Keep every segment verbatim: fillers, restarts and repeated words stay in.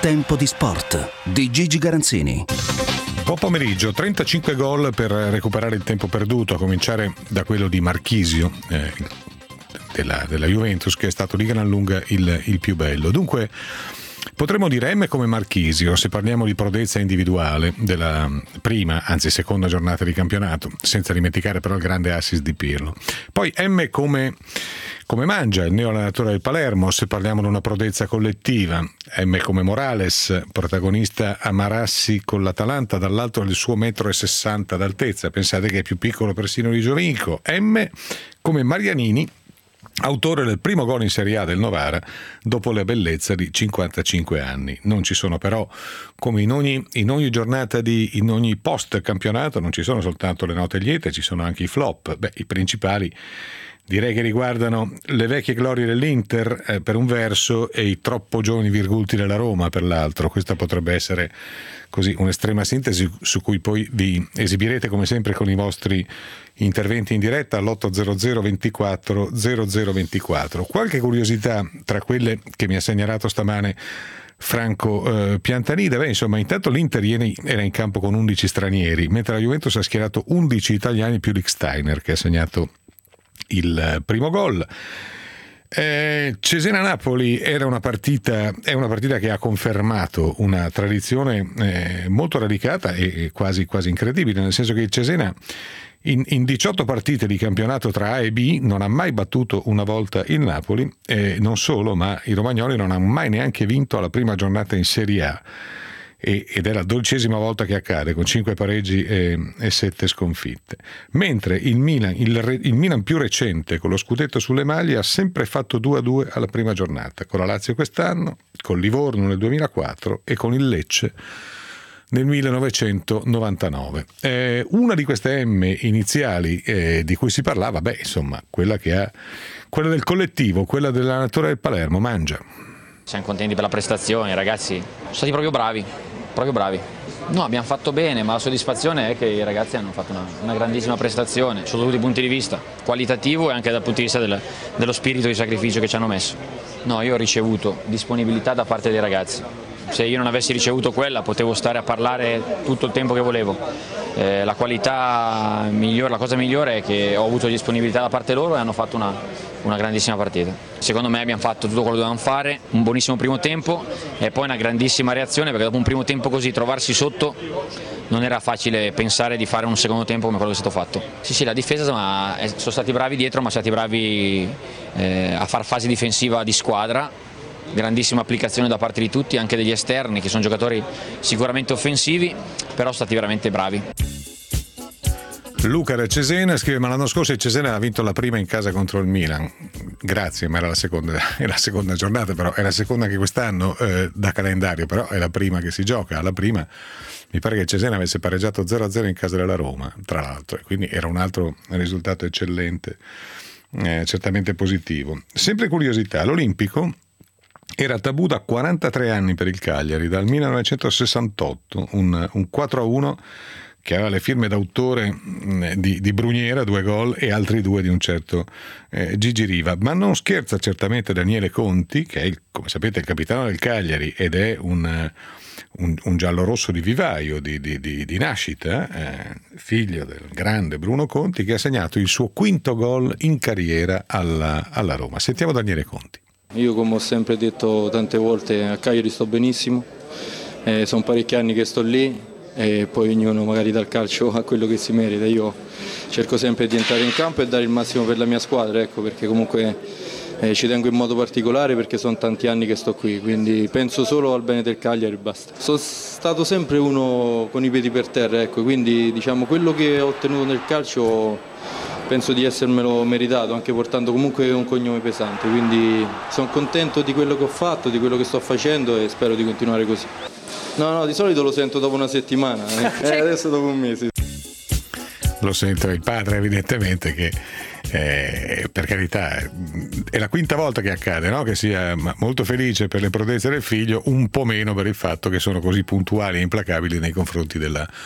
Tempo di sport di Gigi Garanzini. Buon pomeriggio, trentacinque gol per recuperare il tempo perduto, a cominciare da quello di Marchisio eh, della, della Juventus, che è stato di gran lunga il, il più bello. Dunque potremmo dire M come Marchisio se parliamo di prodezza individuale della prima, anzi seconda giornata di campionato, senza dimenticare però il grande assist di Pirlo. Poi M come, come Mangia, il neoallenatore del Palermo, se parliamo di una prodezza collettiva. M come Morales, protagonista a Marassi con l'Atalanta, dall'alto del suo metro e sessanta d'altezza, pensate che è più piccolo persino di Giovinco. M come Marianini, autore del primo gol in Serie A del Novara dopo la bellezza di cinquantacinque anni. Non ci sono però, come in ogni, in ogni giornata di in ogni post campionato, non ci sono soltanto le note liete, ci sono anche i flop. Beh, i principali direi che riguardano le vecchie glorie dell'Inter eh, per un verso e i troppo giovani virgulti della Roma per l'altro. Questa potrebbe essere così un'estrema sintesi su cui poi vi esibirete come sempre con i vostri interventi in diretta all'otto hundred ventiquattro zero zero ventiquattro. Qualche curiosità tra quelle che mi ha segnalato stamane Franco eh, Piantanida. Beh, insomma, intanto l'Inter ieri era in campo con undici stranieri, mentre la Juventus ha schierato undici italiani più Lichtsteiner, che ha segnato il primo gol. Eh, Cesena-Napoli era una partita, è una partita che ha confermato una tradizione eh, molto radicata e quasi, quasi incredibile, nel senso che il Cesena in, in diciotto partite di campionato tra A e B non ha mai battuto una volta il Napoli, e non solo, ma i romagnoli non hanno mai neanche vinto alla prima giornata in Serie A. Ed è la dodicesima volta che accade, con cinque pareggi e, e sette sconfitte. Mentre il Milan, il, il Milan più recente, con lo scudetto sulle maglie, ha sempre fatto due a due alla prima giornata, con la Lazio quest'anno, con Livorno nel duemilaquattro e con il Lecce nel millenovecentonovantanove. Eh, una di queste M iniziali eh, di cui si parlava, beh, insomma, quella che ha quella del collettivo, quella dell'allenatore del Palermo, Mangia. Siamo contenti per la prestazione, i ragazzi sono stati proprio bravi, proprio bravi. No, abbiamo fatto bene, ma la soddisfazione è che i ragazzi hanno fatto una, una grandissima prestazione, sotto tutti i punti di vista, qualitativo e anche dal punto di vista del, dello spirito di sacrificio che ci hanno messo. No, io ho ricevuto disponibilità da parte dei ragazzi. Se io non avessi ricevuto quella potevo stare a parlare tutto il tempo che volevo. Eh, la qualità migliore, la cosa migliore è che ho avuto disponibilità da parte loro e hanno fatto una, una grandissima partita. Secondo me abbiamo fatto tutto quello che dovevamo fare, un buonissimo primo tempo e poi una grandissima reazione, perché dopo un primo tempo così trovarsi sotto non era facile pensare di fare un secondo tempo come quello che è stato fatto. Sì, sì, la difesa, ma sono stati bravi dietro, ma sono stati bravi eh, a far fase difensiva di squadra. Grandissima applicazione da parte di tutti, anche degli esterni, che sono giocatori sicuramente offensivi, però sono stati veramente bravi. Luca da Cesena scrive: ma l'anno scorso il Cesena ha vinto la prima in casa contro il Milan. Grazie, ma era la seconda, è la seconda giornata, però è la seconda anche quest'anno eh, da calendario, però è la prima che si gioca. Alla prima mi pare che il Cesena avesse pareggiato zero a zero in casa della Roma, tra l'altro, e quindi era un altro risultato eccellente, eh, certamente positivo. Sempre curiosità, l'Olimpico era tabù da quarantatré anni per il Cagliari, dal millenovecentosessantotto, un, un quattro a uno che aveva le firme d'autore di, di Bruniera, due gol, e altri due di un certo eh, Gigi Riva. Ma non scherza certamente Daniele Conti, che è, il, come sapete, il capitano del Cagliari ed è un, un, un giallorosso di vivaio, di, di, di, di nascita, eh, figlio del grande Bruno Conti, che ha segnato il suo quinto gol in carriera alla, alla Roma. Sentiamo Daniele Conti. Io, come ho sempre detto tante volte, a Cagliari sto benissimo, eh, sono parecchi anni che sto lì e poi ognuno magari dà il calcio a quello che si merita. Io cerco sempre di entrare in campo e dare il massimo per la mia squadra, ecco, perché comunque eh, ci tengo in modo particolare, perché sono tanti anni che sto qui, quindi penso solo al bene del Cagliari e basta. Sono stato sempre uno con i piedi per terra, ecco, quindi diciamo quello che ho ottenuto nel calcio penso di essermelo meritato, anche portando comunque un cognome pesante, quindi sono contento di quello che ho fatto, di quello che sto facendo e spero di continuare così. No, no, di solito lo sento dopo una settimana, eh. eh, adesso dopo un mese. Lo sento il padre, evidentemente, che eh, per carità è la quinta volta che accade, no? Che sia molto felice per le prodezze del figlio, un po' meno per il fatto che sono così puntuali e implacabili nei confronti della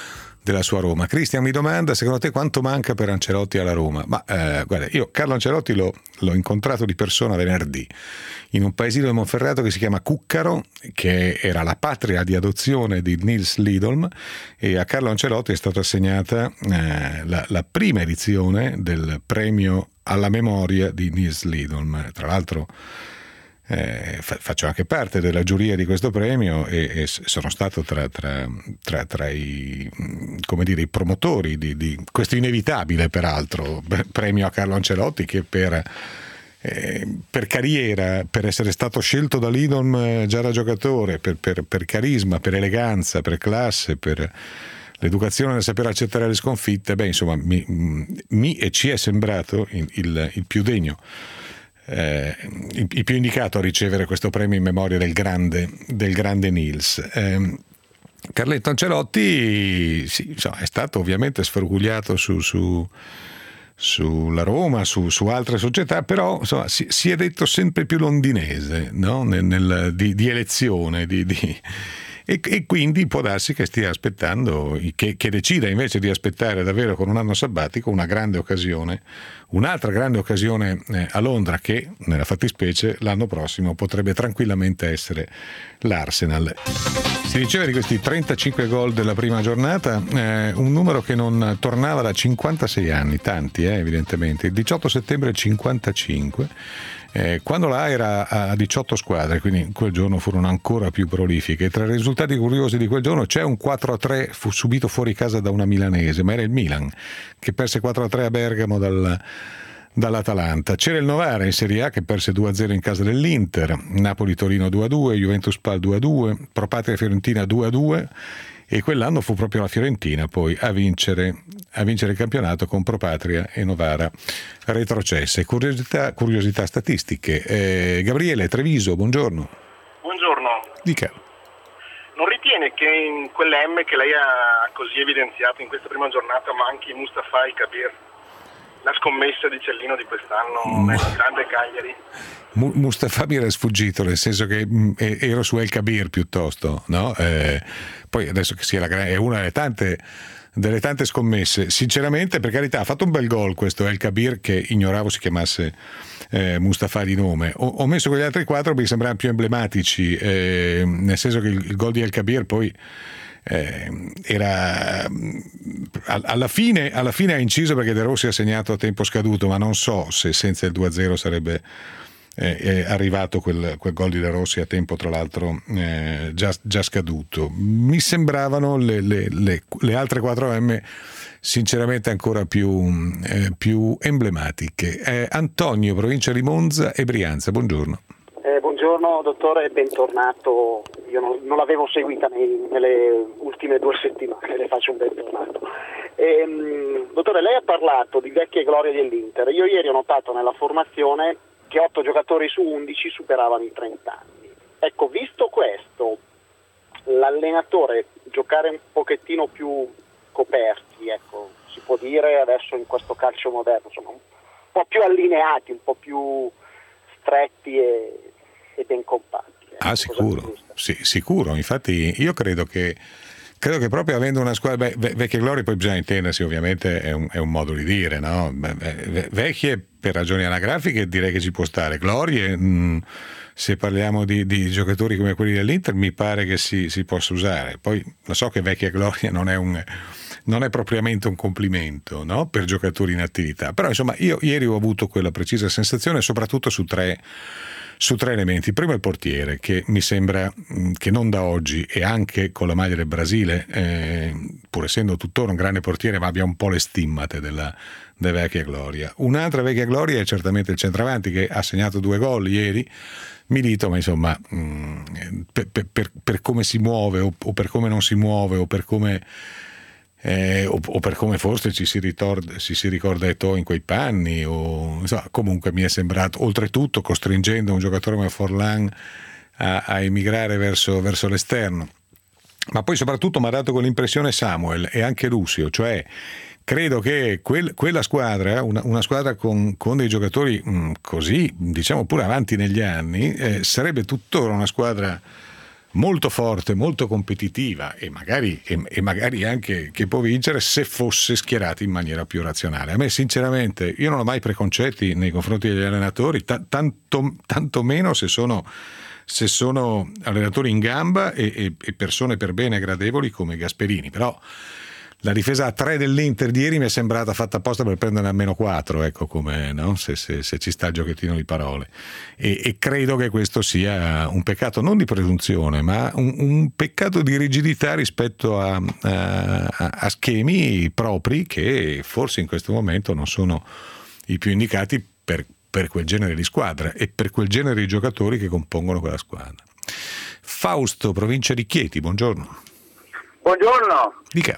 della sua Roma. Cristian mi domanda, secondo te quanto manca per Ancelotti alla Roma? Ma eh, guarda, io Carlo Ancelotti l'ho, l'ho incontrato di persona venerdì in un paesino di Monferrato che si chiama Cuccaro, che era la patria di adozione di Nils Lidolm, e a Carlo Ancelotti è stata assegnata eh, la, la prima edizione del premio alla memoria di Nils Lidolm. Tra l'altro Eh, faccio anche parte della giuria di questo premio e, e sono stato tra, tra, tra, tra i, come dire, i promotori di, di questo inevitabile, peraltro, premio a Carlo Ancelotti, che per, eh, per carriera, per essere stato scelto da Lidolm già da giocatore, per, per, per carisma, per eleganza, per classe, per l'educazione nel saper accettare le sconfitte, beh, insomma, mi, mi e ci è sembrato il, il, il più degno. Eh, il, il più indicato a ricevere questo premio in memoria del grande, del grande Nils. Eh, Carletto Ancelotti sì, insomma, è stato ovviamente sfrugugliato su, su, sulla Roma, su, su altre società, però insomma, si, si è detto sempre più londinese, no? nel, nel, di, di elezione, di, di E, e quindi può darsi che stia aspettando, che, che decida invece di aspettare davvero con un anno sabbatico una grande occasione, un'altra grande occasione eh, a Londra, che nella fattispecie l'anno prossimo potrebbe tranquillamente essere l'Arsenal. Si diceva di questi trentacinque gol della prima giornata, eh, un numero che non tornava da cinquantasei anni, tanti eh, evidentemente, il diciotto settembre cinquantacinque. Eh, quando la A era a diciotto squadre, quindi quel giorno furono ancora più prolifiche. Tra i risultati curiosi di quel giorno c'è un quattro a tre fu subito fuori casa da una milanese, ma era il Milan che perse quattro a tre a Bergamo dal, dall'Atalanta. C'era il Novara in Serie A che perse due a zero in casa dell'Inter, Napoli-Torino due a due, Juventus-Spal due a due, Pro Patria-Fiorentina due a due, e quell'anno fu proprio la Fiorentina poi a vincere, a vincere il campionato con Pro Patria e Novara retrocesse. Curiosità, curiosità statistiche. Eh, Gabriele Treviso, buongiorno. Buongiorno. Dica. Non ritiene che in quelle M che lei ha così evidenziato in questa prima giornata manchi Mustafa El Kabir? La scommessa di Cellino di quest'anno Mm. nel grande Cagliari? M- Mustafa mi era sfuggito, nel senso che mh, ero su El Kabir piuttosto, no? Eh, poi adesso che sia la gra- è una delle tante, delle tante scommesse. Sinceramente, per carità, ha fatto un bel gol questo El Kabir, che ignoravo si chiamasse eh, Mustafa di nome. Ho, ho messo quegli altri quattro perché sembravano più emblematici, eh, nel senso che il, il gol di El Kabir poi Eh, era alla fine, alla fine ha inciso perché De Rossi ha segnato a tempo scaduto, ma non so se senza il due a zero sarebbe eh, arrivato quel, quel gol di De Rossi a tempo tra l'altro eh, già, già scaduto. Mi sembravano le, le, le, le altre quattro M sinceramente ancora più, eh, più emblematiche. eh, Antonio, provincia di Monza e Brianza, buongiorno. Eh, buongiorno dottore, bentornato. Io non, non l'avevo seguita nei, nelle ultime due settimane, le faccio un bentornato. Ehm, dottore, lei ha parlato di vecchie glorie dell'Inter. Io ieri ho notato nella formazione che otto giocatori su undici superavano i trenta anni. Ecco, visto questo, l'allenatore giocare un pochettino più coperti, ecco, si può dire adesso in questo calcio moderno, insomma, un po' più allineati, un po' più stretti e e ben compatti. Eh. Ah, sicuro, sì, sicuro. Infatti io credo che credo che proprio avendo una squadra, beh, vecchie glorie, poi bisogna intendersi, ovviamente è un, è un modo di dire, no? Beh, vecchie per ragioni anagrafiche direi che ci può stare, glorie mh, se parliamo di, di giocatori come quelli dell'Inter mi pare che si, si possa usare. Poi lo so che vecchia gloria non è un non è propriamente un complimento, no? Per giocatori in attività, però insomma io ieri ho avuto quella precisa sensazione soprattutto su tre su tre elementi. Il primo è il portiere, che mi sembra che non da oggi e anche con la maglia del Brasile, eh, pur essendo tuttora un grande portiere, ma abbia un po' le stimmate della, della vecchia gloria. Un'altra vecchia gloria è certamente il centravanti, che ha segnato due gol ieri, Milito, ma insomma mh, per, per, per come si muove o, o per come non si muove o per come Eh, o, o per come forse ci si ricorda, ci si ricorda Eto'o in quei panni, o insomma, comunque mi è sembrato, oltretutto costringendo un giocatore come Forlan a, a emigrare verso, verso l'esterno. Ma poi soprattutto mi ha dato quell'impressione Samuel e anche Lucio, cioè credo che quel, quella squadra, una, una squadra con, con dei giocatori mh, così, diciamo pure avanti negli anni, eh, sarebbe tuttora una squadra molto forte, molto competitiva e magari, e, e magari anche che può vincere se fosse schierata in maniera più razionale. A me sinceramente, io non ho mai preconcetti nei confronti degli allenatori, t- tanto, tanto meno se sono, se sono allenatori in gamba e, e, e persone per bene gradevoli come Gasperini, però la difesa a tre dell'Inter di ieri mi è sembrata fatta apposta per prendere a meno quattro, ecco come, no? se, se, se ci sta il giochettino di parole. E, e credo che questo sia un peccato non di presunzione, ma un, un peccato di rigidità rispetto a, a, a schemi propri che forse in questo momento non sono i più indicati per, per quel genere di squadra e per quel genere di giocatori che compongono quella squadra. Fausto, provincia di Chieti, buongiorno. Buongiorno. Dica.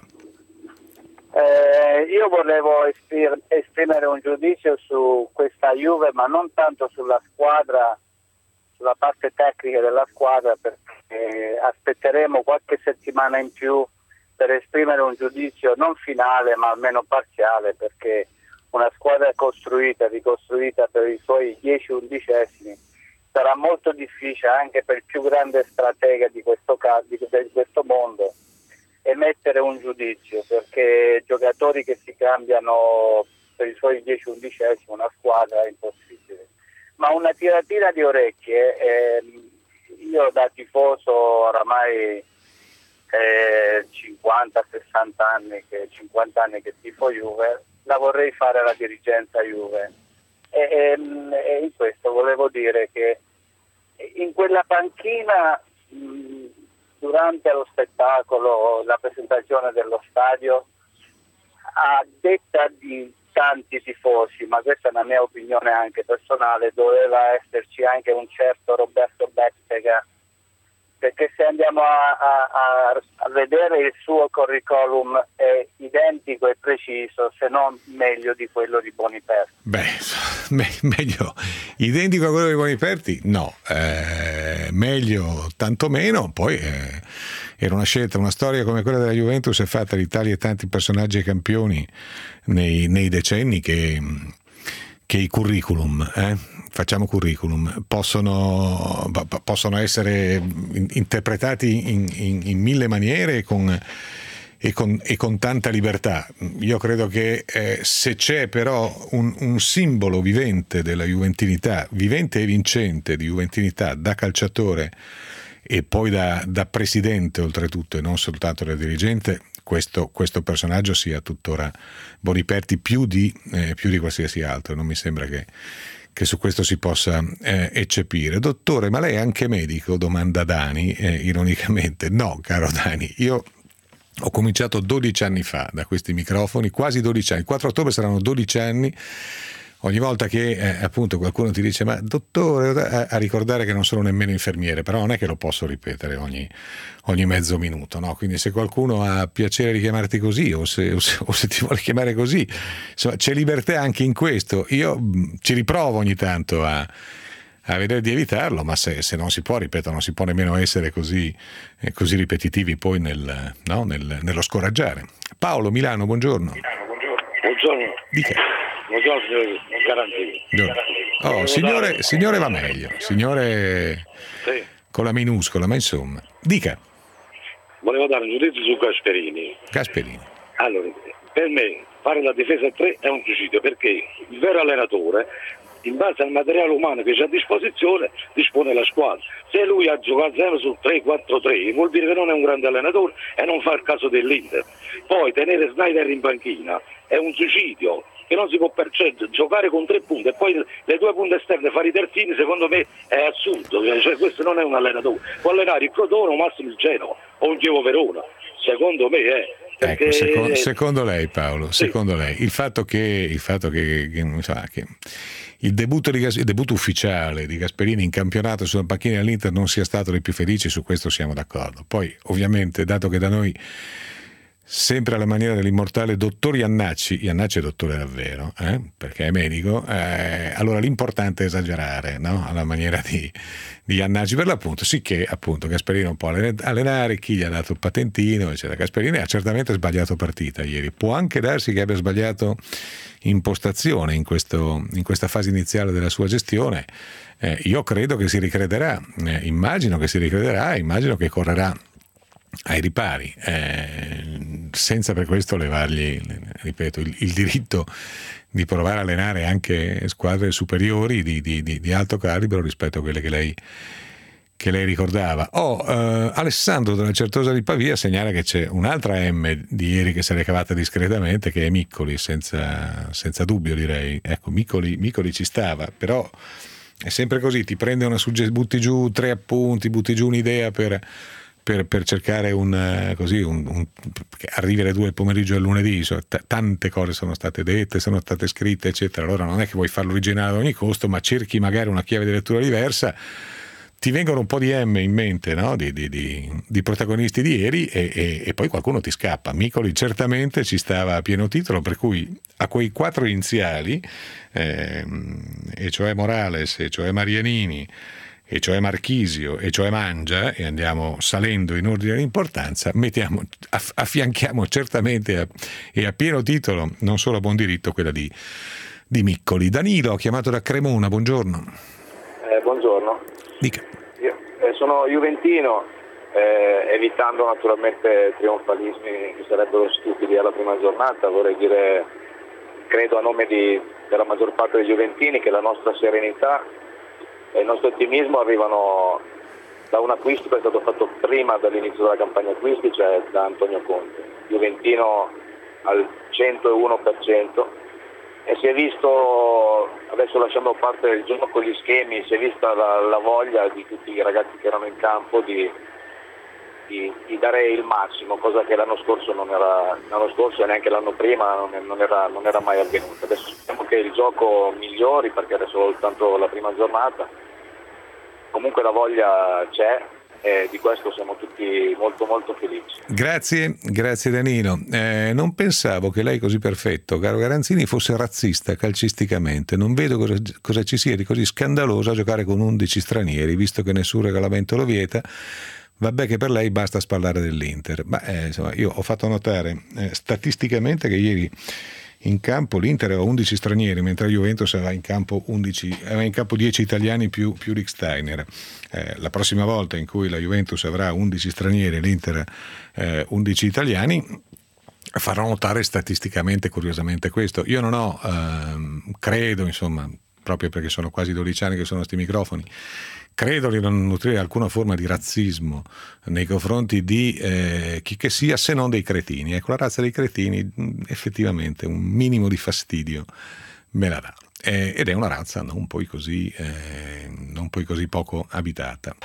Eh, io volevo esprim- esprimere un giudizio su questa Juve, ma non tanto sulla squadra, sulla parte tecnica della squadra, perché aspetteremo qualche settimana in più per esprimere un giudizio non finale ma almeno parziale, perché una squadra costruita, ricostruita per i suoi dieci undicesimi sarà molto difficile anche per il più grande stratega di questo, di questo mondo emettere un giudizio, perché giocatori che si cambiano per i suoi dieci undicesimi, una squadra è impossibile. Ma una tiratina di orecchie, eh, io da tifoso oramai eh, cinquanta sessanta anni, che, cinquanta anni che tifo Juve, la vorrei fare alla dirigenza Juve. E, e, e in questo volevo dire che in quella panchina mh, durante lo spettacolo, la presentazione dello stadio, a detta di tanti tifosi, ma questa è una mia opinione anche personale, doveva esserci anche un certo Roberto Bettega, perché se andiamo a, a, a vedere il suo curriculum è identico e preciso, se non meglio di quello di Boniperti. Beh, me- meglio, identico a quello di Boniperti? No, eh, meglio tanto meno, poi eh, era una scelta, una storia come quella della Juventus è fatta di tali e tanti personaggi e campioni nei, nei decenni che... che i curriculum, eh? facciamo curriculum, possono, possono essere interpretati in, in, in mille maniere e con, e, con, e con tanta libertà. Io credo che eh, se c'è però un, un simbolo vivente della juventinità, vivente e vincente di juventinità da calciatore e poi da, da presidente oltretutto e non soltanto da dirigente, questo, questo personaggio sia tuttora Boniperti più di, eh, più di qualsiasi altro. Non mi sembra che, che su questo si possa eh, eccepire. Dottore, ma lei è anche medico? Domanda Dani, eh, ironicamente. No, caro Dani, io ho cominciato dodici anni fa da questi microfoni, quasi dodici anni, il quattro ottobre saranno dodici anni. Ogni volta che eh, appunto qualcuno ti dice ma dottore, a, a ricordare che non sono nemmeno infermiere, però non è che lo posso ripetere ogni, ogni mezzo minuto, no? Quindi se qualcuno ha piacere di chiamarti così o se, o se, o se ti vuole chiamare così, insomma c'è libertà anche in questo. Io mh, ci riprovo ogni tanto a, a vedere di evitarlo, ma se, se non si può, ripeto, non si può nemmeno essere così, eh, così ripetitivi poi nel, no? nel, nello scoraggiare. Paolo, Milano, buongiorno. Milano, buongiorno. Buongiorno. Dica. Buongiorno signor Garantini. Oh, signore, signore va meglio, signore sì. Con la minuscola, ma insomma, dica. Volevo dare un giudizio su Gasperini. Gasperini. Allora, per me fare la difesa a tre è un suicidio, perché il vero allenatore, in base al materiale umano che c'è a disposizione, dispone la squadra. Se lui ha giocato sempre sul tre quattro tre, vuol dire che non è un grande allenatore e non fa il caso dell'Inter. Poi tenere Snyder in panchina è un suicidio, che non si può percepire. Giocare con tre punte e poi le due punte esterne fare i terzini, secondo me è assurdo, cioè questo non è un allenatore. Può allenare il Crotone o massimo il Genoa o il Chievo Verona, secondo me è perché... ecco, secondo, secondo lei Paolo, sì. secondo lei il fatto che il fatto che, che, che, che il debutto di il debutto ufficiale di Gasperini in campionato sulla panchina dell'Inter non sia stato dei più felici, su questo siamo d'accordo. Poi ovviamente, dato che da noi sempre alla maniera dell'immortale dottor Iannacci. Iannacci è dottore davvero, eh? Perché è medico, eh, allora l'importante è esagerare, no? Alla maniera di, di Iannacci per l'appunto, sicché appunto Gasperini può allenare, chi gli ha dato il patentino eccetera. Gasperini ha certamente sbagliato partita ieri, può anche darsi che abbia sbagliato impostazione in, questo, in questa fase iniziale della sua gestione. Eh, io credo che si ricrederà, eh, immagino che si ricrederà, immagino che correrà ai ripari, eh, senza per questo levargli, ripeto, il, il diritto di provare a allenare anche squadre superiori di, di, di, di alto calibro rispetto a quelle che lei, che lei ricordava. Oh, eh, Alessandro della Certosa di Pavia segnala che c'è un'altra M di ieri che se l'è cavata discretamente, che è Miccoli, senza, senza dubbio direi. Ecco, Miccoli, Miccoli ci stava, però è sempre così, ti prende una sugge- butti giù tre appunti, butti giù un'idea per... Per, per cercare un così un, un che arrivi alle due del pomeriggio del lunedì, cioè, t- tante cose sono state dette, sono state scritte eccetera, allora non è che vuoi farlo originale ad ogni costo, ma cerchi magari una chiave di lettura diversa, ti vengono un po' di M in mente, no? di, di, di, di protagonisti di ieri e, e, e poi qualcuno ti scappa. Miccoli certamente ci stava a pieno titolo, per cui a quei quattro iniziali eh, e cioè Morales, e cioè Marianini, e cioè Marchisio, e cioè Mangia, e andiamo salendo in ordine di importanza, mettiamo, aff- affianchiamo certamente a, e a pieno titolo, non solo a buon diritto, quella di, di Miccoli. Danilo, chiamato da Cremona, buongiorno. Eh, buongiorno. Dica. Io eh, sono juventino, eh, evitando naturalmente trionfalismi che sarebbero stupidi alla prima giornata, vorrei dire, credo a nome di, della maggior parte dei juventini, che la nostra serenità e il nostro ottimismo arrivano da un acquisto che è stato fatto prima dell'inizio della campagna acquisti, cioè da Antonio Conte, juventino al centouno per cento, e si è visto, adesso lasciando a parte il gioco, gli schemi, si è vista la, la voglia di tutti i ragazzi che erano in campo di, di, di dare il massimo, cosa che l'anno scorso non era, l'anno scorso e neanche l'anno prima non, non, era, non era mai avvenuta. Adesso speriamo che il gioco migliori, perché adesso è soltanto la prima giornata. Comunque la voglia c'è e di questo siamo tutti molto molto felici. Grazie, grazie Danilo. Eh, non pensavo che lei così perfetto, caro Garanzini, fosse razzista calcisticamente. Non vedo cosa, cosa ci sia di così scandaloso a giocare con undici stranieri, visto che nessun regolamento lo vieta. Vabbè che per lei basta spallare dell'Inter. Ma eh, insomma, io ho fatto notare eh, statisticamente che ieri in campo l'Inter aveva undici stranieri, mentre la Juventus aveva in campo undici, aveva in campo dieci italiani più, più Rick Steiner. Eh, la prossima volta in cui la Juventus avrà undici stranieri e l'Inter eh, undici italiani, farò notare statisticamente curiosamente questo. Io non ho, ehm, credo, insomma, proprio perché sono quasi dodici anni che sono a sti microfoni, credo di non nutrire alcuna forma di razzismo nei confronti di eh, chi che sia, se non dei cretini. Ecco, la razza dei cretini effettivamente un minimo di fastidio me la dà. Eh, ed è una razza non poi così, eh, non poi così poco abitata.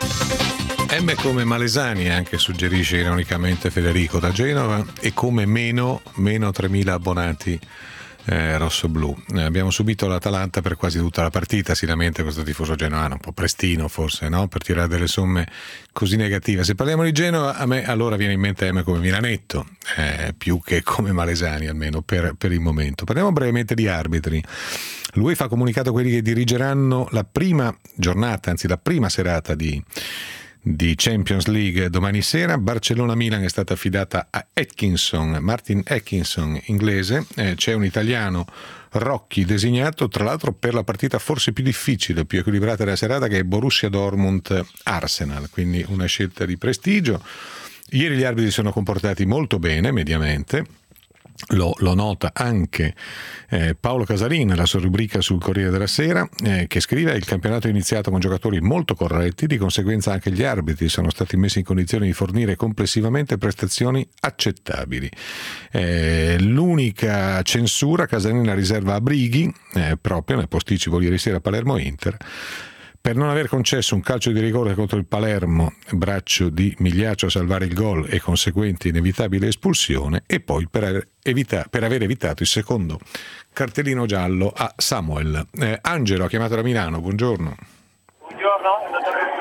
M come Malesani, anche suggerisce ironicamente Federico da Genova, e come meno, meno tremila abbonati Eh, rossoblù. Eh, abbiamo subito l'Atalanta per quasi tutta la partita, si lamenta questo tifoso genoano, un po' prestino forse, no? Per tirare delle somme così negative. Se parliamo di Genova, a me allora viene in mente M come Milanetto, eh, più che come Malesani, almeno per, per il momento. Parliamo brevemente di arbitri. L'UEFA ha comunicato quelli che dirigeranno la prima giornata, anzi la prima serata di di Champions League domani sera. Barcellona-Milan è stata affidata a Atkinson, Martin Atkinson, inglese. Eh, c'è un italiano, Rocchi, designato tra l'altro per la partita forse più difficile, più equilibrata della serata, che è Borussia Dortmund-Arsenal, quindi una scelta di prestigio. Ieri gli arbitri sono comportati molto bene, mediamente. Lo, lo nota anche eh, Paolo Casarin nella sua rubrica sul Corriere della Sera, eh, che scrive: il campionato è iniziato con giocatori molto corretti, di conseguenza anche gli arbitri sono stati messi in condizione di fornire complessivamente prestazioni accettabili. Eh, l'unica censura Casarin la riserva a Brighi, eh, proprio nel posticipo ieri sera Palermo-Inter, per non aver concesso un calcio di rigore contro il Palermo, braccio di Migliaccio a salvare il gol e conseguente inevitabile espulsione, e poi per aver, evita- per aver evitato il secondo cartellino giallo a Samuel. Eh, Angelo ha chiamato da Milano, buongiorno. Buongiorno.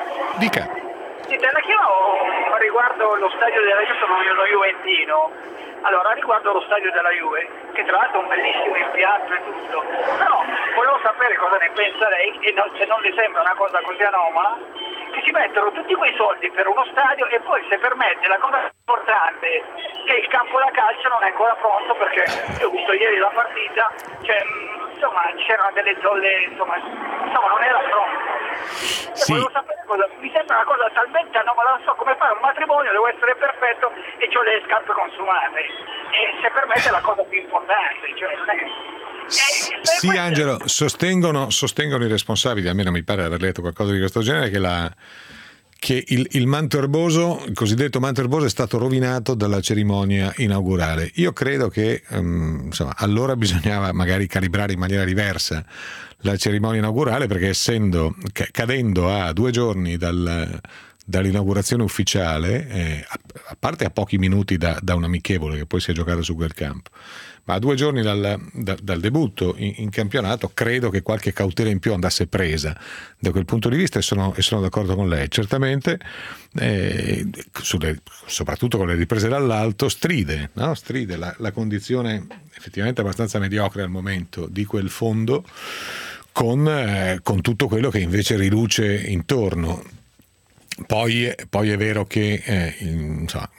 Dica. Sì, te la chiamo riguardo lo stadio della Juve, sono io juventino. Allora, riguardo lo stadio della Juve, che tra l'altro è un bellissimo impianto e tutto, però volevo sapere cosa ne pensa lei, e non, se non le sembra una cosa così anomala, che ci mettono tutti quei soldi per uno stadio e poi, se permette, la cosa importante è che il campo da calcio non è ancora pronto, perché io ho visto ieri la partita, cioè, insomma, c'erano delle zolle, insomma, insomma non era pronto. Sì. Volevo sapere cosa, mi sembra una cosa talmente anomala, non so come fare un matrimonio, devo essere perfetto e ho le scarpe consumate, e se permette la cosa più importante, cioè non è... Sì, Angelo, sostengono, sostengono i responsabili, almeno mi pare aver letto qualcosa di questo genere, che, la, che il, il manto erboso, il cosiddetto manto erboso, è stato rovinato dalla cerimonia inaugurale. Io credo che um, insomma, allora bisognava magari calibrare in maniera diversa la cerimonia inaugurale, perché essendo cadendo a due giorni dal, dall'inaugurazione ufficiale, eh, a, a parte a pochi minuti da, da un amichevole che poi si è giocato su quel campo, ma a due giorni dal, da, dal debutto in, in campionato, credo che qualche cautela in più andasse presa da quel punto di vista, e sono, e sono d'accordo con lei. Certamente, eh, sulle, soprattutto con le riprese dall'alto, stride, no? stride la, la condizione effettivamente abbastanza mediocre al momento di quel fondo con, eh, con tutto quello che invece riluce intorno. Poi, poi è vero che eh, insomma,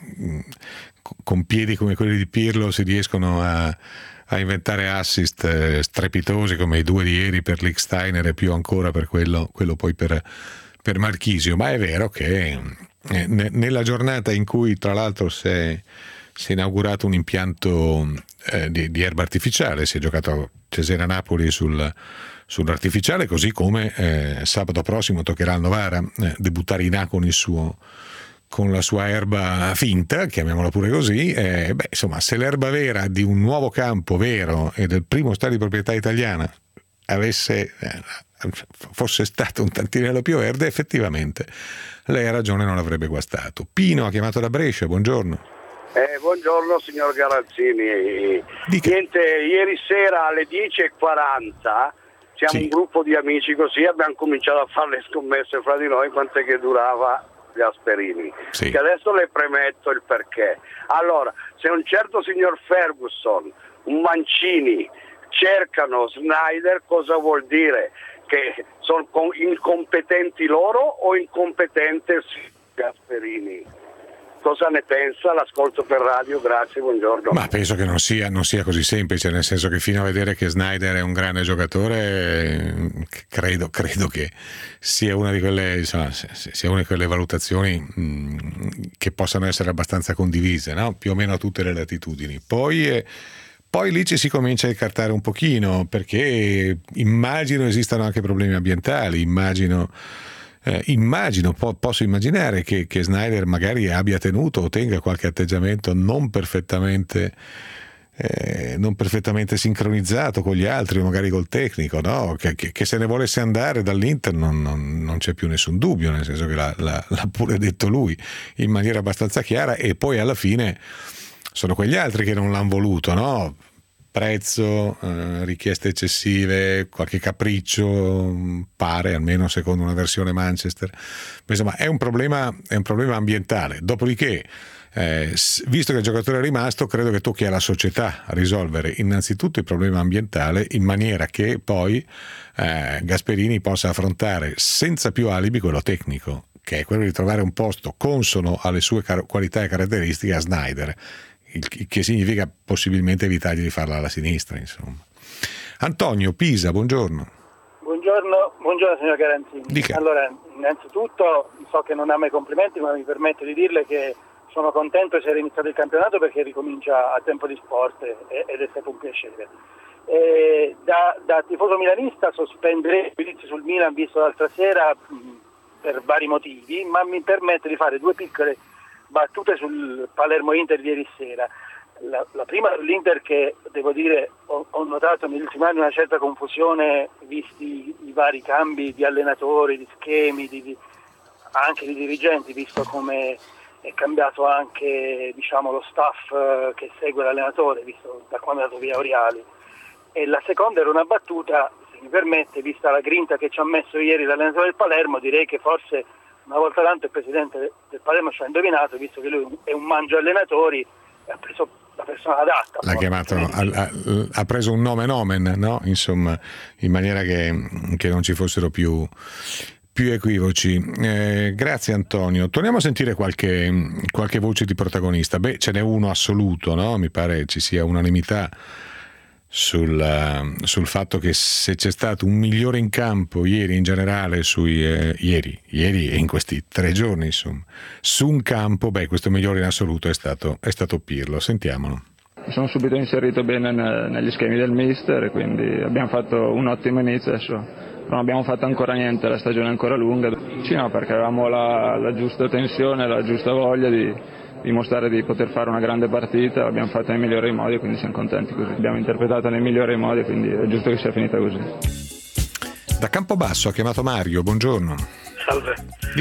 con piedi come quelli di Pirlo si riescono a, a inventare assist eh, strepitosi, come i due di ieri per Lichtsteiner e più ancora per quello, quello poi per, per Marchisio, ma è vero che eh, ne, nella giornata in cui tra l'altro si è, si è inaugurato un impianto eh, di, di erba artificiale, si è giocato Cesena-Napoli sul sull'artificiale, così come eh, sabato prossimo toccherà al Novara eh, debuttare in A con il suo con la sua erba finta, chiamiamola pure così. Eh, beh, insomma, se l'erba vera di un nuovo campo vero e del primo stadio di proprietà italiana avesse eh, fosse stato un tantinello più verde, effettivamente lei ha ragione, non l'avrebbe guastato. Pino ha chiamato da Brescia, buongiorno. Eh, buongiorno signor Garanzini. Dica. Niente, ieri sera alle dieci e quaranta siamo Sì. un gruppo di amici così, abbiamo cominciato a fare le scommesse fra di noi quant'è che durava Gasperini. Sì. Che adesso le premetto il perché. Allora, se un certo signor Ferguson, un Mancini cercano Snyder, cosa vuol dire? Che sono incompetenti loro o incompetente Gasperini? Cosa ne pensa? L'ascolto per radio, grazie, buongiorno. Ma penso che non sia, non sia così semplice, nel senso che fino a vedere che Snyder è un grande giocatore, credo, credo che sia una di quelle, insomma, sia una di quelle valutazioni mh, che possano essere abbastanza condivise, no? Più o meno a tutte le latitudini. Poi, eh, poi lì ci si comincia a incartare un pochino, perché immagino esistano anche problemi ambientali, immagino Eh, immagino, po- posso immaginare che, che Snyder magari abbia tenuto o tenga qualche atteggiamento non perfettamente eh, non perfettamente sincronizzato con gli altri, magari col tecnico, no? che, che, che se ne volesse andare dall'Inter non, non, non c'è più nessun dubbio, nel senso che l'ha, l'ha, l'ha pure detto lui in maniera abbastanza chiara, e poi alla fine sono quegli altri che non l'hanno voluto, no? Prezzo, eh, richieste eccessive, qualche capriccio, pare, almeno secondo una versione Manchester. Insomma, è un problema, è un problema ambientale. Dopodiché, eh, visto che il giocatore è rimasto, credo che tocchi alla società a risolvere innanzitutto il problema ambientale, in maniera che poi eh, Gasperini possa affrontare senza più alibi quello tecnico, che è quello di trovare un posto consono alle sue car- qualità e caratteristiche a Snyder, il che significa possibilmente evitargli di farla alla sinistra, insomma. Antonio, Pisa, buongiorno. Buongiorno, buongiorno signor Garanzini. Dica. Allora, innanzitutto so che non ama i complimenti, ma mi permetto di dirle che sono contento di essere iniziato il campionato, perché ricomincia a tempo di sport ed è stato un piacere. E da, da tifoso milanista sospenderei il giudizio sul Milan visto l'altra sera mh, per vari motivi, ma mi permette di fare due piccole battute sul Palermo-Inter di ieri sera. La, la prima sull'Inter, che devo dire ho, ho notato negli ultimi anni una certa confusione visti i vari cambi di allenatori, di schemi, di, di, anche di dirigenti, visto come è cambiato anche, diciamo, lo staff eh, che segue l'allenatore, visto da quando è andato via Oriali. E la seconda era una battuta, se mi permette, vista la grinta che ci ha messo ieri l'allenatore del Palermo, direi che forse una volta tanto il presidente del Palermo ci ha indovinato, visto che lui è un mangio allenatori e ha preso la persona adatta. L'ha chiamato, ha, ha, ha preso un nome nomen, no? Insomma, in maniera che, che non ci fossero più, più equivoci. Eh, grazie Antonio. Torniamo a sentire qualche, qualche voce di protagonista. Beh, ce n'è uno assoluto, no? Mi pare ci sia unanimità sul, sul fatto che se c'è stato un migliore in campo ieri in generale sui eh, ieri, ieri e in questi tre giorni, insomma, su un campo, beh, questo migliore in assoluto è stato, è stato Pirlo. Sentiamolo. Mi sono subito inserito bene negli schemi del mister e quindi abbiamo fatto un ottimo inizio. Adesso non abbiamo fatto ancora niente, la stagione è ancora lunga. Sì, no, perché avevamo la, la giusta tensione, la giusta voglia di dimostrare di poter fare una grande partita, l'abbiamo fatta nei migliori modi, quindi siamo contenti così. Abbiamo interpretato nei migliori modi, quindi è giusto che sia finita così. Da Campobasso ha chiamato Mario, buongiorno. Salve.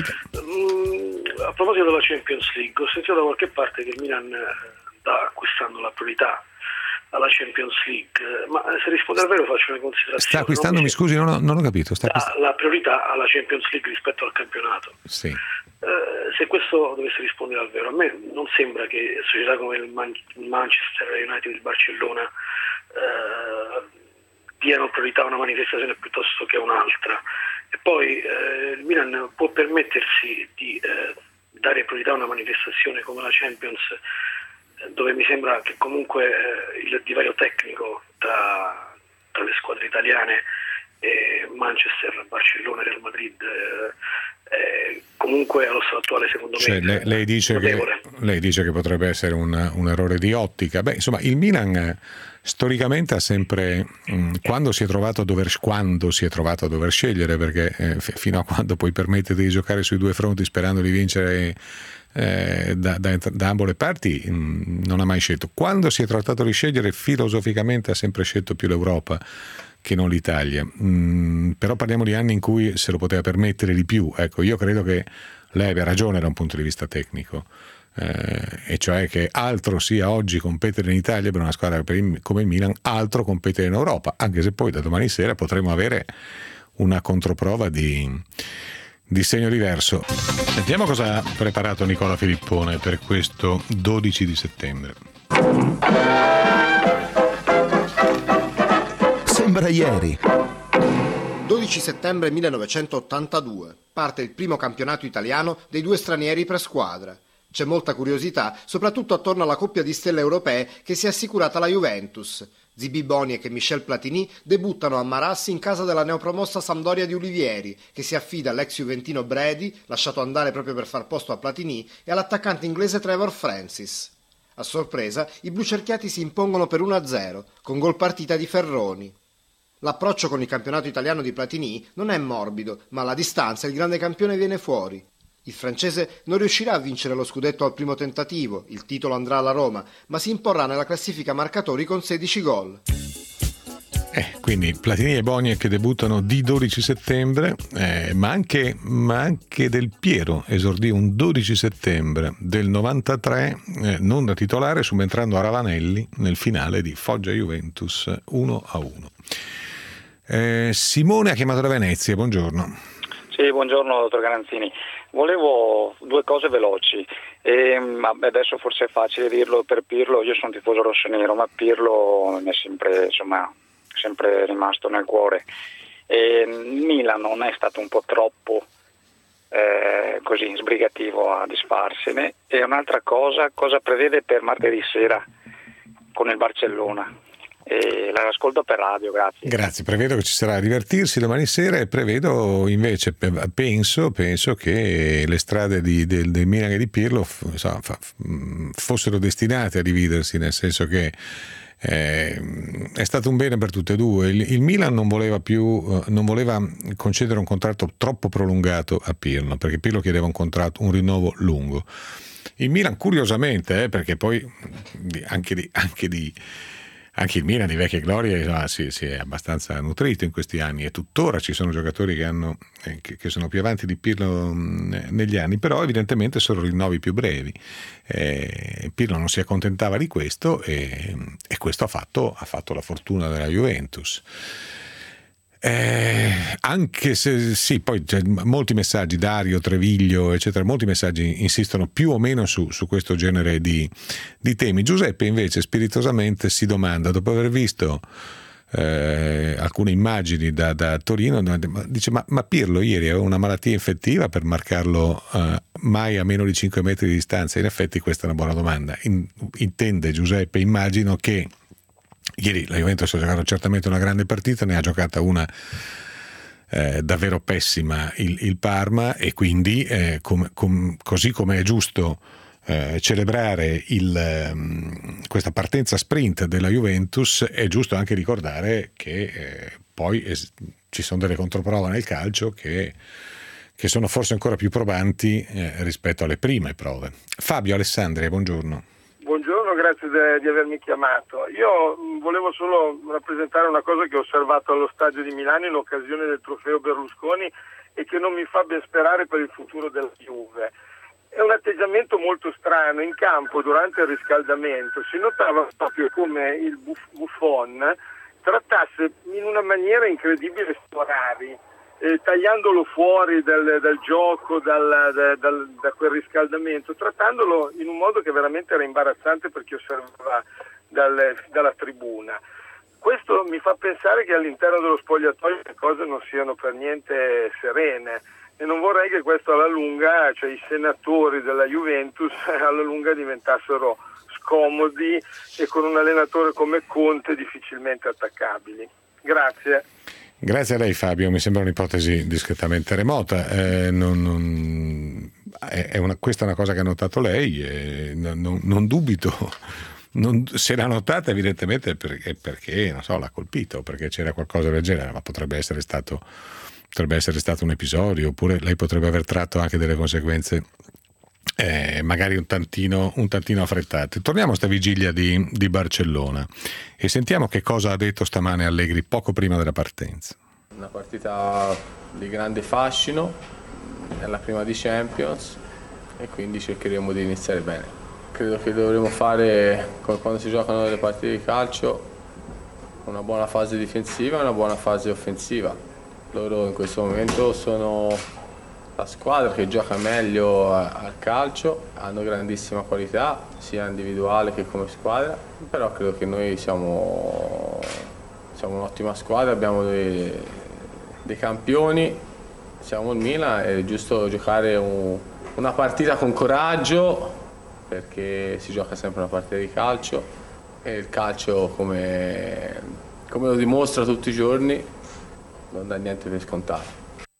Mm, a proposito della Champions League, ho sentito da qualche parte che il Milan sta acquistando la priorità alla Champions League, ma se risponde al vero faccio una considerazione. Sta acquistando, no? Mi scusi, non ho, non ho capito. Sta acquist... la priorità alla Champions League rispetto al campionato. Sì. Uh, se questo dovesse rispondere al vero, a me non sembra che società come il Man- Manchester United, il Barcellona uh, diano priorità a una manifestazione piuttosto che a un'altra. E poi uh, il Milan può permettersi di uh, dare priorità a una manifestazione come la Champions, dove mi sembra che comunque eh, il divario tecnico tra, tra le squadre italiane e Manchester, Barcellona e Real Madrid eh, eh, comunque allo stato attuale secondo me cioè, lei, lei, dice che, lei dice che potrebbe essere un, un errore di ottica. Beh, insomma, il Milan eh, storicamente ha sempre mh, quando si è trovato a dover quando si è trovato a dover scegliere, perché eh, f- fino a quando poi permettete di giocare sui due fronti sperando di vincere Eh, da, da, da ambo le parti, mh, non ha mai scelto. Quando si è trattato di scegliere, filosoficamente ha sempre scelto più l'Europa che non l'Italia. Mh, però parliamo di anni in cui se lo poteva permettere di più. Ecco, io credo che lei abbia ragione da un punto di vista tecnico, eh, e cioè che altro sia oggi competere in Italia per una squadra come il Milan, altro competere in Europa, anche se poi da domani sera potremo avere una controprova di di segno diverso. Sentiamo cosa ha preparato Nicola Filippone per questo dodici di settembre. Sembra ieri. dodici settembre millenovecentottantadue. Parte il primo campionato italiano dei due stranieri per squadra. C'è molta curiosità, soprattutto attorno alla coppia di stelle europee che si è assicurata la Juventus. Zibi Boniek e Michel Platini debuttano a Marassi in casa della neopromossa Sampdoria di Olivieri, che si affida all'ex juventino Brady, lasciato andare proprio per far posto a Platini, e all'attaccante inglese Trevor Francis. A sorpresa, i blucerchiati si impongono per uno a zero, con gol partita di Ferroni. L'approccio con il campionato italiano di Platini non è morbido, ma alla distanza il grande campione viene fuori. Il francese non riuscirà a vincere lo scudetto al primo tentativo, il titolo andrà alla Roma, ma si imporrà nella classifica marcatori con sedici gol. Eh, quindi Platini e Boniek debuttano di dodici settembre, eh, ma, anche, ma anche Del Piero esordì un dodici settembre del novantatré, eh, non da titolare, subentrando a Ravanelli nel finale di Foggia Juventus uno a uno. Eh, Simone ha chiamato da Venezia, buongiorno. Sì, buongiorno dottor Garanzini. Volevo due cose veloci. E, adesso forse è facile dirlo per Pirlo, io sono tifoso rossonero, ma Pirlo mi è sempre, insomma, sempre rimasto nel cuore. E Milan non è stato un po' troppo eh, così sbrigativo a disfarsene. E un'altra cosa, cosa prevede per martedì sera con il Barcellona? E l'ascolto per radio, grazie. Grazie, prevedo che ci sarà a divertirsi domani sera e prevedo invece, penso, penso che le strade di, del, del Milan e di Pirlo insomma, fossero destinate a dividersi, nel senso che eh, è stato un bene per tutte e due. Il, il Milan non voleva più, non voleva concedere un contratto troppo prolungato a Pirlo, perché Pirlo chiedeva un contratto, un rinnovo lungo. Il Milan, curiosamente, eh, perché poi anche di, anche di Anche il Milan di vecchie glorie insomma, si, si è abbastanza nutrito in questi anni e tuttora ci sono giocatori che, hanno, eh, che, che sono più avanti di Pirlo mh, negli anni, però evidentemente sono rinnovi più brevi. Eh, Pirlo non si accontentava di questo e, e questo ha fatto, ha fatto la fortuna della Juventus. Eh, anche se sì, poi c'è molti messaggi, Dario, Treviglio, eccetera, molti messaggi insistono più o meno su, su questo genere di, di temi. Giuseppe invece spiritosamente si domanda, dopo aver visto eh, alcune immagini da, da Torino, dice ma, ma Pirlo ieri aveva una malattia infettiva per marcarlo eh, mai a meno di cinque metri di distanza? In effetti questa è una buona domanda. In, intende Giuseppe, immagino che ieri la Juventus ha giocato certamente una grande partita, ne ha giocata una eh, davvero pessima il, il Parma, e quindi eh, com, com, così come è giusto eh, celebrare il, um, questa partenza sprint della Juventus, è giusto anche ricordare che eh, poi es- ci sono delle controprove nel calcio che, che sono forse ancora più probanti eh, rispetto alle prime prove. Fabio Alessandria, buongiorno. Buongiorno, grazie de, di avermi chiamato. Io mh, volevo solo rappresentare una cosa che ho osservato allo stadio di Milano in occasione del trofeo Berlusconi e che non mi fa ben sperare per il futuro della Juve. È un atteggiamento molto strano. In campo, durante il riscaldamento, si notava proprio come il Buff- Buffon trattasse in una maniera incredibile Storari, Eh, tagliandolo fuori dal, dal gioco, dal, da, dal, da quel riscaldamento, trattandolo in un modo che veramente era imbarazzante per chi osservava dal, dalla tribuna. Questo mi fa pensare che all'interno dello spogliatoio le cose non siano per niente serene, e non vorrei che questo alla lunga, cioè i senatori della Juventus alla lunga diventassero scomodi e con un allenatore come Conte difficilmente attaccabili. Grazie. Grazie a lei Fabio, mi sembra un'ipotesi discretamente remota, eh, non, non, è una, questa è una cosa che ha notato lei, e non, non, non dubito, non, se l'ha notata evidentemente è perché, perché non so, l'ha colpito, perché c'era qualcosa del genere, ma potrebbe essere stato, potrebbe essere stato un episodio, oppure lei potrebbe aver tratto anche delle conseguenze Eh, magari un tantino, un tantino affrettate. Torniamo a sta vigilia di, di Barcellona e sentiamo che cosa ha detto stamane Allegri poco prima della partenza. Una partita di grande fascino, è la prima di Champions e quindi cercheremo di iniziare bene. Credo che dovremo fare, come quando si giocano le partite di calcio, una buona fase difensiva e una buona fase offensiva. Loro in questo momento sono la squadra che gioca meglio al calcio, hanno grandissima qualità sia individuale che come squadra, però credo che noi siamo, siamo un'ottima squadra, abbiamo dei, dei campioni, siamo il Milan, è giusto giocare un, una partita con coraggio, perché si gioca sempre una partita di calcio e il calcio, come, come lo dimostra tutti i giorni, non dà niente per scontato.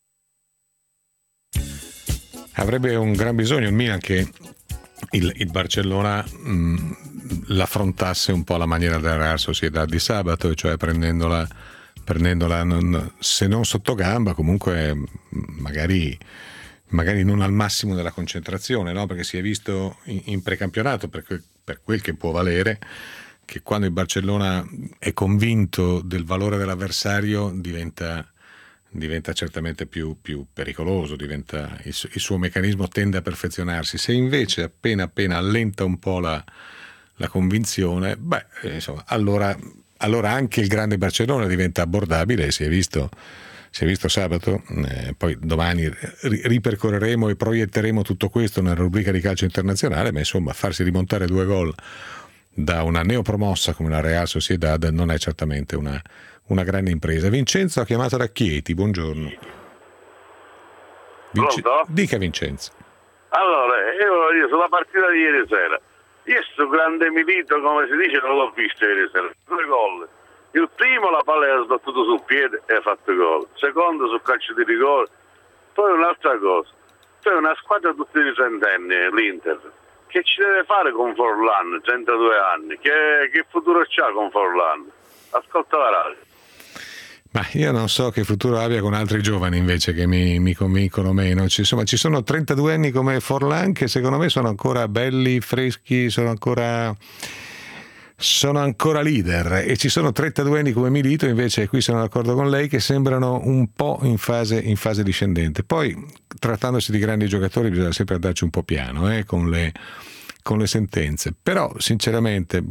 Avrebbe un gran bisogno il Milan che il, il Barcellona mh, l'affrontasse un po' alla maniera della Real Sociedad di sabato, cioè prendendola, prendendola non, se non sotto gamba, comunque magari, magari non al massimo della concentrazione, no? Perché si è visto in, in precampionato, per, que, per quel che può valere, che quando il Barcellona è convinto del valore dell'avversario diventa... diventa certamente più, più pericoloso, diventa, il, il suo meccanismo tende a perfezionarsi. Se invece appena appena allenta un po' la, la convinzione, beh, insomma, allora, allora anche il grande Barcellona diventa abbordabile, e si è visto, si è visto sabato, eh, poi domani ri, ripercorreremo e proietteremo tutto questo nella rubrica di calcio internazionale, ma insomma farsi rimontare due gol da una neopromossa come la Real Sociedad non è certamente una Una grande impresa. Vincenzo ha chiamato da Chieti, buongiorno. Vince... Dica Vincenzo. Allora, io voglio dire sulla partita di ieri sera. Io sto grande Milito, come si dice, non l'ho visto ieri sera. Due gol. Il primo la palla era sbattuta sul piede e ha fatto gol. Secondo sul calcio di rigore. Poi un'altra cosa. Poi una squadra tutti i trentenni, l'Inter. Che ci deve fare con Forlan, trentadue anni? Che, che futuro c'ha con Forlan? Ascolta la radio. Ma io non so che futuro abbia con altri giovani invece che mi, mi convincono meno. Ci, insomma, ci sono trentadue anni come Forlan che secondo me sono ancora belli, freschi, sono ancora, sono ancora leader, e ci sono trentadue anni come Milito invece, qui sono d'accordo con lei, che sembrano un po' in fase, in fase discendente. Poi trattandosi di grandi giocatori bisogna sempre andarci un po' piano eh, con le, con le sentenze, però sinceramente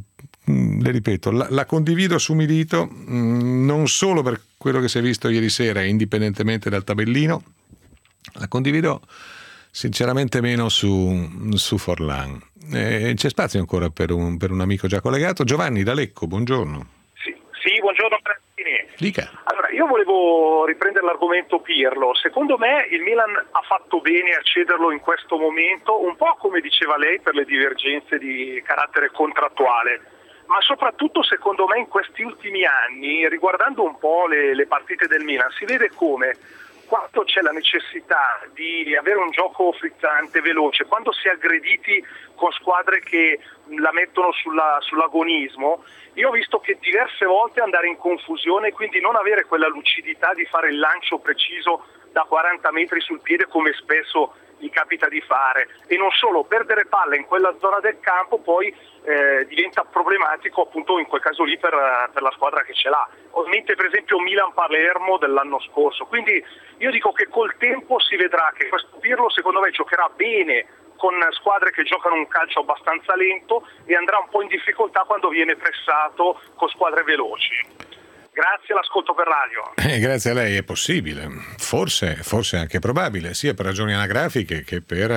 le ripeto, la, la condivido su Milito, mh, non solo per quello che si è visto ieri sera, indipendentemente dal tabellino, la condivido sinceramente meno su, su Forlan. Eh, c'è spazio ancora per un, per un amico già collegato. Giovanni da Lecco, buongiorno. Sì, sì buongiorno Granzini. Dica. Allora, io volevo riprendere l'argomento Pirlo. Secondo me il Milan ha fatto bene a cederlo in questo momento, un po' come diceva lei per le divergenze di carattere contrattuale, ma soprattutto secondo me in questi ultimi anni, riguardando un po' le, le partite del Milan, si vede come quando c'è la necessità di avere un gioco frizzante, veloce, quando si è aggrediti con squadre che la mettono sulla, sull'agonismo, io ho visto che diverse volte andare in confusione e quindi non avere quella lucidità di fare il lancio preciso da quaranta metri sul piede come spesso gli capita di fare, e non solo, perdere palla in quella zona del campo poi eh, diventa problematico appunto in quel caso lì per, per la squadra che ce l'ha. Ho in mente per esempio Milan-Palermo dell'anno scorso, quindi io dico che col tempo si vedrà che questo Pirlo secondo me giocherà bene con squadre che giocano un calcio abbastanza lento e andrà un po' in difficoltà quando viene pressato con squadre veloci. Grazie, l'ascolto per radio. Eh, grazie a lei, è possibile, forse, forse anche probabile, sia per ragioni anagrafiche che per,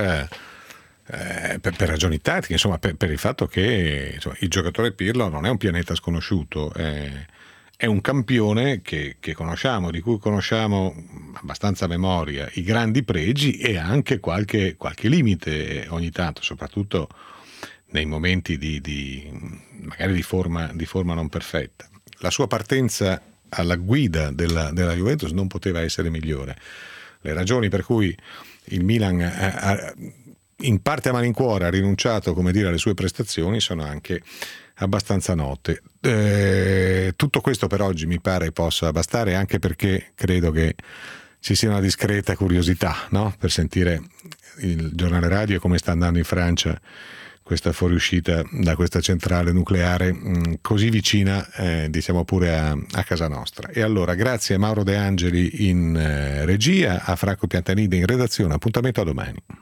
eh, per, per ragioni tattiche, insomma per, per il fatto che insomma, il giocatore Pirlo non è un pianeta sconosciuto, è, è un campione che, che conosciamo, di cui conosciamo abbastanza a memoria i grandi pregi e anche qualche, qualche limite ogni tanto, soprattutto nei momenti di, di magari di forma, di forma non perfetta. La sua partenza alla guida della, della Juventus non poteva essere migliore. Le ragioni per cui il Milan ha, ha, in parte a malincuore ha rinunciato, come dire, alle sue prestazioni sono anche abbastanza note. Eh, tutto questo per oggi mi pare possa bastare, anche perché credo che ci sia una discreta curiosità, no? Per sentire il giornale radio come sta andando in Francia questa fuoriuscita da questa centrale nucleare mh, così vicina, eh, diciamo pure a, a casa nostra. E allora grazie a Mauro De Angeli in eh, regia, a Franco Piantanide in redazione, appuntamento a domani.